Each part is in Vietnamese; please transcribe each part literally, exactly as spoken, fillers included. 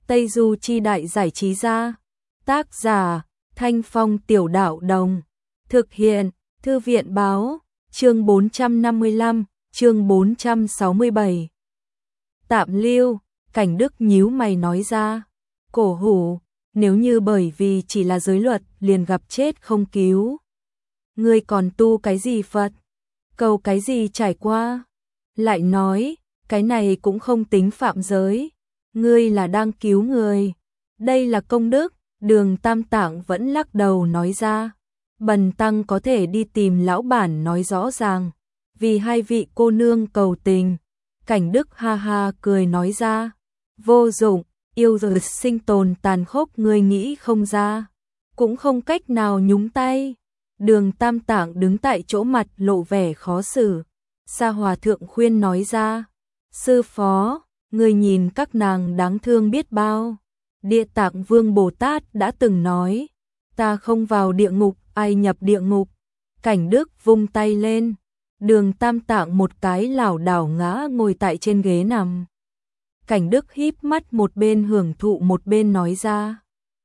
Tây Du Chi Đại Giải Trí Gia. Tác giả Thanh Phong Tiểu Đạo Đồng. Thực hiện Thư viện Báo. Chương bốn trăm năm mươi lăm, chương bốn trăm sáu mươi bảy. Tạm lưu. Cảnh Đức nhíu mày nói ra. Cổ hủ, nếu như bởi vì chỉ là giới luật liền gặp chết không cứu, ngươi còn tu cái gì Phật, cầu cái gì trải qua? Lại nói, cái này cũng không tính phạm giới, ngươi là đang cứu người, đây là công đức. Đường Tam Tạng vẫn lắc đầu nói ra. Bần tăng có thể đi tìm lão bản nói rõ ràng, vì hai vị cô nương cầu tình. Cảnh Đức ha ha cười nói ra. Vô dụng, yêu rồi sinh tồn tàn khốc ngươi nghĩ không ra, cũng không cách nào nhúng tay. Đường Tam Tạng đứng tại chỗ mặt lộ vẻ khó xử. Sa Hòa Thượng khuyên nói ra. Sư phó, ngươi nhìn các nàng đáng thương biết bao. Địa Tạng Vương Bồ Tát đã từng nói, ta không vào địa ngục, ai nhập địa ngục. Cảnh Đức vung tay lên, Đường Tam Tạng một cái lảo đảo ngã ngồi tại trên ghế nằm. Cảnh Đức híp mắt một bên hưởng thụ một bên nói ra.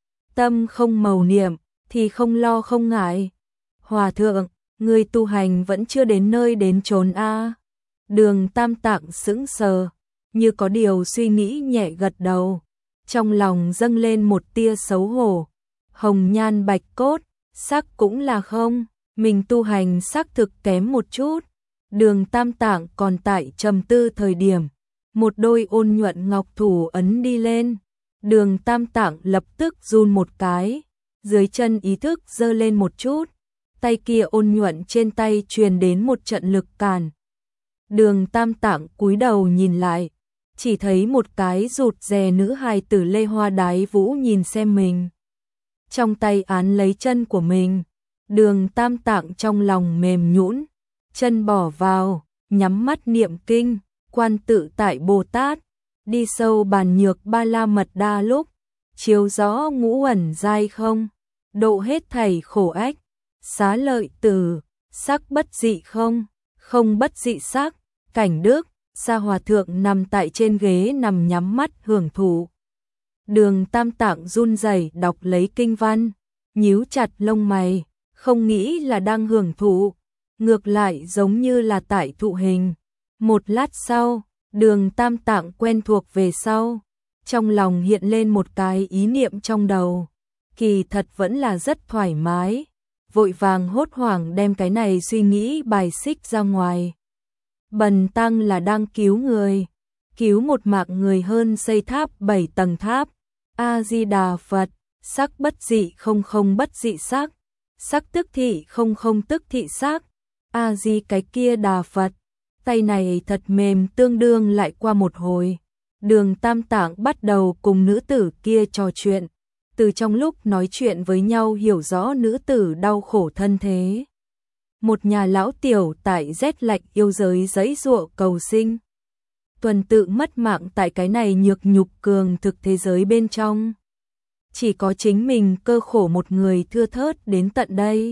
Tâm không màu niệm, thì không lo không ngại. Hòa thượng, người tu hành vẫn chưa đến nơi đến chốn a. Đường Tam Tạng sững sờ, như có điều suy nghĩ nhẹ gật đầu. Trong lòng dâng lên một tia xấu hổ. Hồng nhan bạch cốt, sắc cũng là không, mình tu hành sắc thực kém một chút. Đường Tam Tạng còn tại trầm tư thời điểm, một đôi ôn nhuận ngọc thủ ấn đi lên. Đường Tam Tạng lập tức run một cái, dưới chân ý thức giơ lên một chút, tay kia ôn nhuận trên tay truyền đến một trận lực càn. Đường Tam Tạng cúi đầu nhìn lại, chỉ thấy một cái rụt rè nữ hài tử lê hoa đái vũ nhìn xem mình. Trong tay án lấy chân của mình, Đường Tam Tạng trong lòng mềm nhũn, chân bỏ vào, nhắm mắt niệm kinh, quan tự tại Bồ Tát, đi sâu bàn nhược ba la mật đa lúc, chiếu rõ ngũ uẩn giai không, độ hết thảy khổ ách, xá lợi từ, sắc bất dị không, không bất dị sắc. Cảnh Đức, Sa Hòa Thượng nằm tại trên ghế nằm nhắm mắt hưởng thụ. Đường Tam Tạng run rẩy đọc lấy kinh văn, nhíu chặt lông mày, không nghĩ là đang hưởng thụ, ngược lại giống như là tại thụ hình. Một lát sau, Đường Tam Tạng quen thuộc về sau, trong lòng hiện lên một cái ý niệm trong đầu, kỳ thật vẫn là rất thoải mái, vội vàng hốt hoảng đem cái này suy nghĩ bài xích ra ngoài. Bần tăng là đang cứu người, cứu một mạng người hơn xây tháp bảy tầng tháp. A Di Đà Phật, sắc bất dị không không bất dị sắc, sắc tức thị không không tức thị sắc. A Di cái kia Đà Phật. Tay này thật mềm, tương đương lại qua một hồi. Đường Tam Tạng bắt đầu cùng nữ tử kia trò chuyện, từ trong lúc nói chuyện với nhau hiểu rõ nữ tử đau khổ thân thế. Một nhà lão tiểu tại rét lạnh yêu giới giãy giụa cầu sinh, tuần tự mất mạng tại cái này nhược nhục cường thực thế giới bên trong. Chỉ có chính mình cơ khổ một người thưa thớt đến tận đây.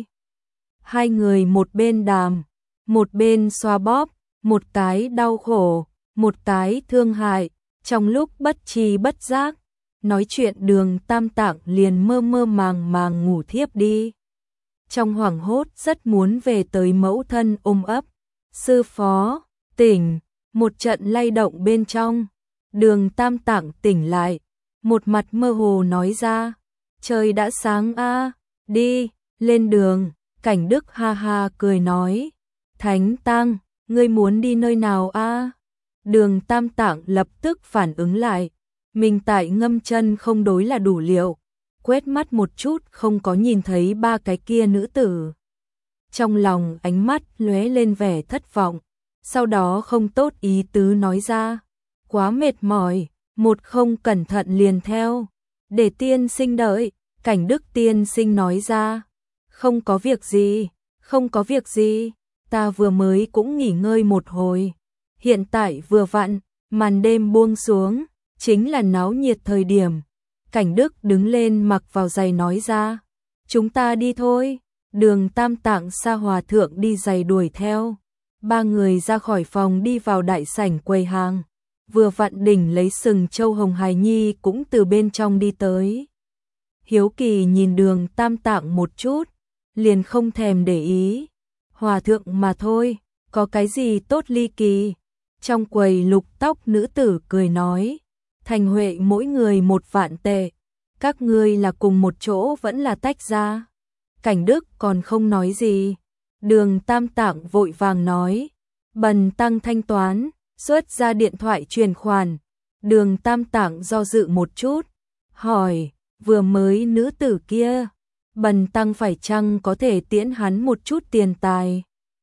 Hai người một bên đàm, một bên xoa bóp, một cái đau khổ, một cái thương hại, trong lúc bất tri bất giác, nói chuyện Đường Tam Tạng liền mơ mơ màng màng ngủ thiếp đi. Trong hoảng hốt rất muốn về tới mẫu thân ôm ấp. Sư phó, tỉnh, một trận lay động bên trong. Đường Tam Tạng tỉnh lại, một mặt mơ hồ nói ra. Trời đã sáng a, đi, lên đường. Cảnh Đức ha ha cười nói. Thánh Tăng, ngươi muốn đi nơi nào a? Đường Tam Tạng lập tức phản ứng lại. Mình tại ngâm chân không đối là đủ liệu. Quét mắt một chút không có nhìn thấy ba cái kia nữ tử. Trong lòng ánh mắt lóe lên vẻ thất vọng, sau đó không tốt ý tứ nói ra. Quá mệt mỏi, một không cẩn thận liền theo. Để tiên sinh đợi, Cảnh Đức tiên sinh nói ra. Không có việc gì, không có việc gì, ta vừa mới cũng nghỉ ngơi một hồi. Hiện tại vừa vặn, màn đêm buông xuống, chính là náo nhiệt thời điểm. Cảnh Đức đứng lên mặc vào giày nói ra. Chúng ta đi thôi. Đường Tam Tạng Sa Hòa Thượng đi giày đuổi theo. Ba người ra khỏi phòng đi vào đại sảnh quầy hàng. vừa vặn đỉnh lấy sừng châu Hồng Hài Nhi cũng từ bên trong đi tới. Hiếu kỳ nhìn Đường Tam Tạng một chút, liền không thèm để ý. Hòa thượng mà thôi, có cái gì tốt ly kỳ. Trong quầy lục tóc nữ tử cười nói, Thành Huệ mỗi người một vạn tệ, các ngươi là cùng một chỗ vẫn là tách ra. Cảnh Đức còn không nói gì. Đường Tam Tạng vội vàng nói, bần tăng thanh toán, xuất ra điện thoại chuyển khoản. Đường Tam Tạng do dự một chút, hỏi, vừa mới nữ tử kia, bần tăng phải chăng có thể tiễn hắn một chút tiền tài?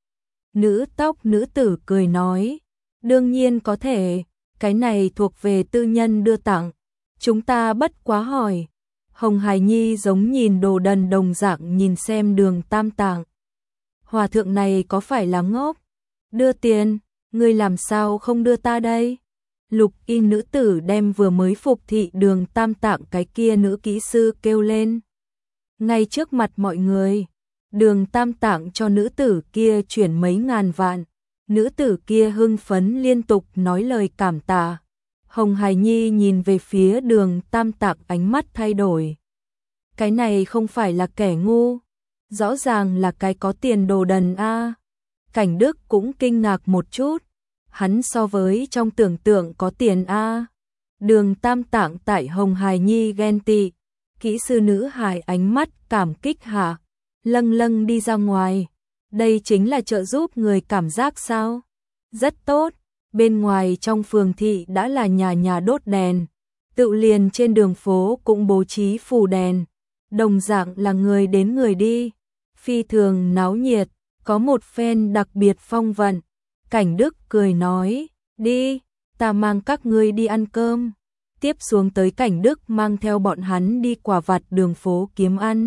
Nữ tóc nữ tử cười nói, đương nhiên có thể, cái này thuộc về tư nhân đưa tặng, chúng ta bất quá hỏi. Hồng Hài Nhi giống nhìn đồ đần đồng dạng nhìn xem Đường Tam Tạng. Hòa thượng này có phải là ngốc? Đưa tiền, ngươi làm sao không đưa ta đây? Lục y nữ tử đem vừa mới phục thị Đường Tam Tạng cái kia nữ kỹ sư kêu lên. Ngay trước mặt mọi người, Đường Tam Tạng cho nữ tử kia chuyển mấy ngàn vạn. Nữ tử kia hưng phấn liên tục nói lời cảm tạ. Hồng Hài Nhi nhìn về phía Đường Tam Tạng ánh mắt thay đổi. Cái này không phải là kẻ ngu, rõ ràng là cái có tiền đồ đần a. Cảnh Đức cũng kinh ngạc một chút, hắn so với trong tưởng tượng có tiền a. Đường Tam Tạng tại Hồng Hài Nhi ghen tị, kỹ sư nữ hài ánh mắt cảm kích hạ, lâng lâng đi ra ngoài. Đây chính là trợ giúp người cảm giác sao? Rất tốt, bên ngoài trong phường thị đã là nhà nhà đốt đèn, tự liền trên đường phố cũng bố trí phù đèn, đồng dạng là người đến người đi, phi thường náo nhiệt, có một phen đặc biệt phong vận. Cảnh Đức cười nói, đi, ta mang các ngươi đi ăn cơm. Tiếp xuống tới Cảnh Đức mang theo bọn hắn đi quà vặt đường phố kiếm ăn.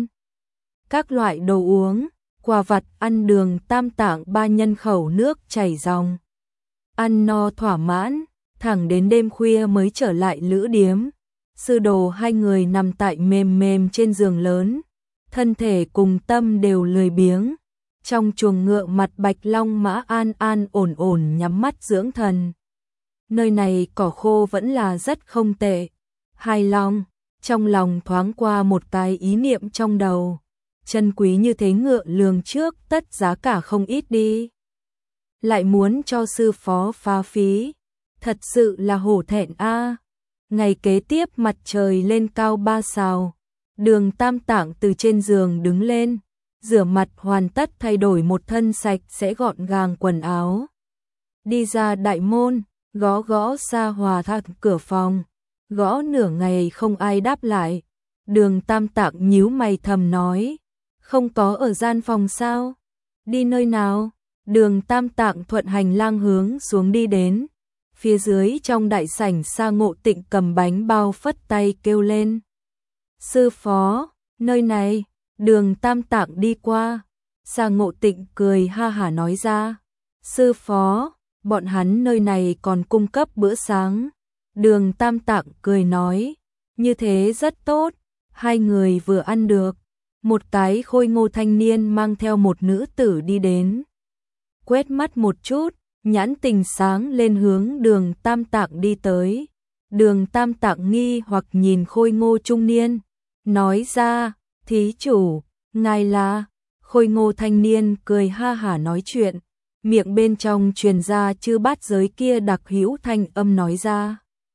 Các loại đồ uống, quà vặt ăn Đường Tam Tạng ba nhân khẩu nước chảy ròng. Ăn no thỏa mãn, thẳng đến đêm khuya mới trở lại lữ điếm. Sư đồ hai người nằm tại mềm mềm trên giường lớn, thân thể cùng tâm đều lười biếng. Trong chuồng ngựa mặt bạch long mã an an ổn ổn nhắm mắt dưỡng thần. Nơi này cỏ khô vẫn là rất không tệ. Hài lòng, trong lòng thoáng qua một cái ý niệm trong đầu. Chân quý như thế ngựa lường trước tất giá cả không ít đi. Lại muốn cho sư phó phá phí, thật sự là hổ thẹn a. Ngày kế tiếp mặt trời lên cao ba sào, Đường Tam Tạng từ trên giường đứng lên, rửa mặt hoàn tất thay đổi một thân sạch sẽ gọn gàng quần áo. Đi ra đại môn, gõ gõ Sa Hòa Thạc cửa phòng, gõ nửa ngày không ai đáp lại. Đường Tam Tạng nhíu mày thầm nói, không có ở gian phòng sao? Đi nơi nào? Đường Tam Tạng thuận hành lang hướng xuống đi đến. Phía dưới trong đại sảnh Sa Ngộ Tịnh cầm bánh bao phất tay kêu lên. Sư phó, nơi này. Đường Tam Tạng đi qua. Sa Ngộ Tịnh cười ha hả nói ra. Sư phó, bọn hắn nơi này còn cung cấp bữa sáng. Đường Tam Tạng cười nói. Như thế rất tốt. Hai người vừa ăn được. Một cái khôi ngô thanh niên mang theo một nữ tử đi đến. Quét mắt một chút, nhãn tình sáng lên hướng Đường Tam Tạng đi tới. Đường Tam Tạng nghi hoặc nhìn khôi ngô trung niên, nói ra, thí chủ, ngài là. Khôi ngô thanh niên cười ha hả nói chuyện, miệng bên trong truyền ra chư bát giới kia đặc hữu thanh âm nói ra.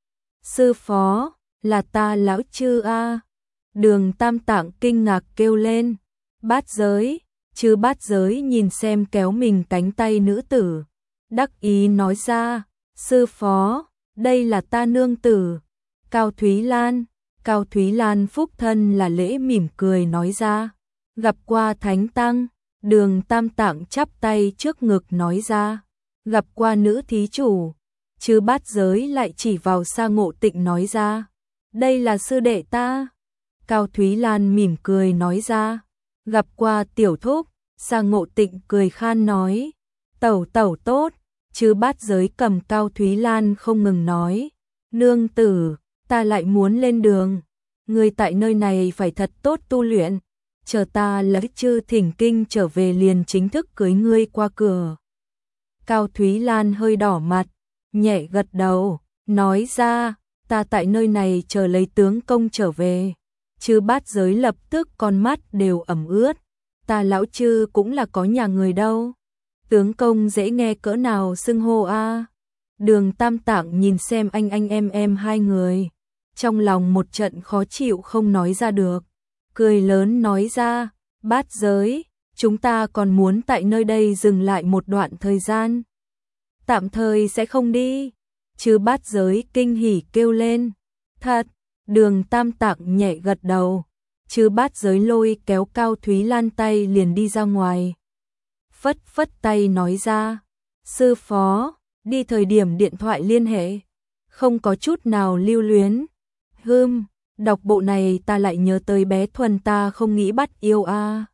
Sư phó, là ta lão chư a. Đường Tam Tạng kinh ngạc kêu lên, bát giới. Chư bát giới nhìn xem kéo mình cánh tay nữ tử, đắc ý nói ra, sư phó, đây là ta nương tử, Cao Thúy Lan. Cao Thúy Lan phúc thân là lễ mỉm cười nói ra, gặp qua thánh tăng. Đường Tam Tạng chắp tay trước ngực nói ra, gặp qua nữ thí chủ. Chư bát giới lại chỉ vào Sa Ngộ Tịnh nói ra, đây là sư đệ ta. Cao Thúy Lan mỉm cười nói ra, gặp qua tiểu thúc. Sa Ngộ Tịnh cười khan nói, tẩu tẩu tốt. Chư bát giới cầm Cao Thúy Lan không ngừng nói, nương tử, ta lại muốn lên đường. Ngươi tại nơi này phải thật tốt tu luyện, chờ ta lấy chư thỉnh kinh trở về liền chính thức cưới ngươi qua cửa. Cao Thúy Lan hơi đỏ mặt, nhẹ gật đầu, nói ra, ta tại nơi này chờ lấy tướng công trở về. Chư Bát Giới lập tức con mắt đều ẩm ướt, ta lão chư cũng là có nhà người đâu. Tướng công dễ nghe cỡ nào xưng hô a. Đường Tam Tạng nhìn xem anh anh em em hai người, trong lòng một trận khó chịu không nói ra được, cười lớn nói ra, Bát Giới, chúng ta còn muốn tại nơi đây dừng lại một đoạn thời gian. Tạm thời sẽ không đi. Chư Bát Giới kinh hỉ kêu lên, thật. Đường Tam Tạng nhẹ gật đầu. Chư Bát Giới lôi kéo Cao Thúy Lan tay liền đi ra ngoài. Phất phất tay nói ra, sư phó, đi thời điểm điện thoại liên hệ, không có chút nào lưu luyến. Hừm, đọc bộ này ta lại nhớ tới bé Thuần ta không nghĩ bắt yêu a.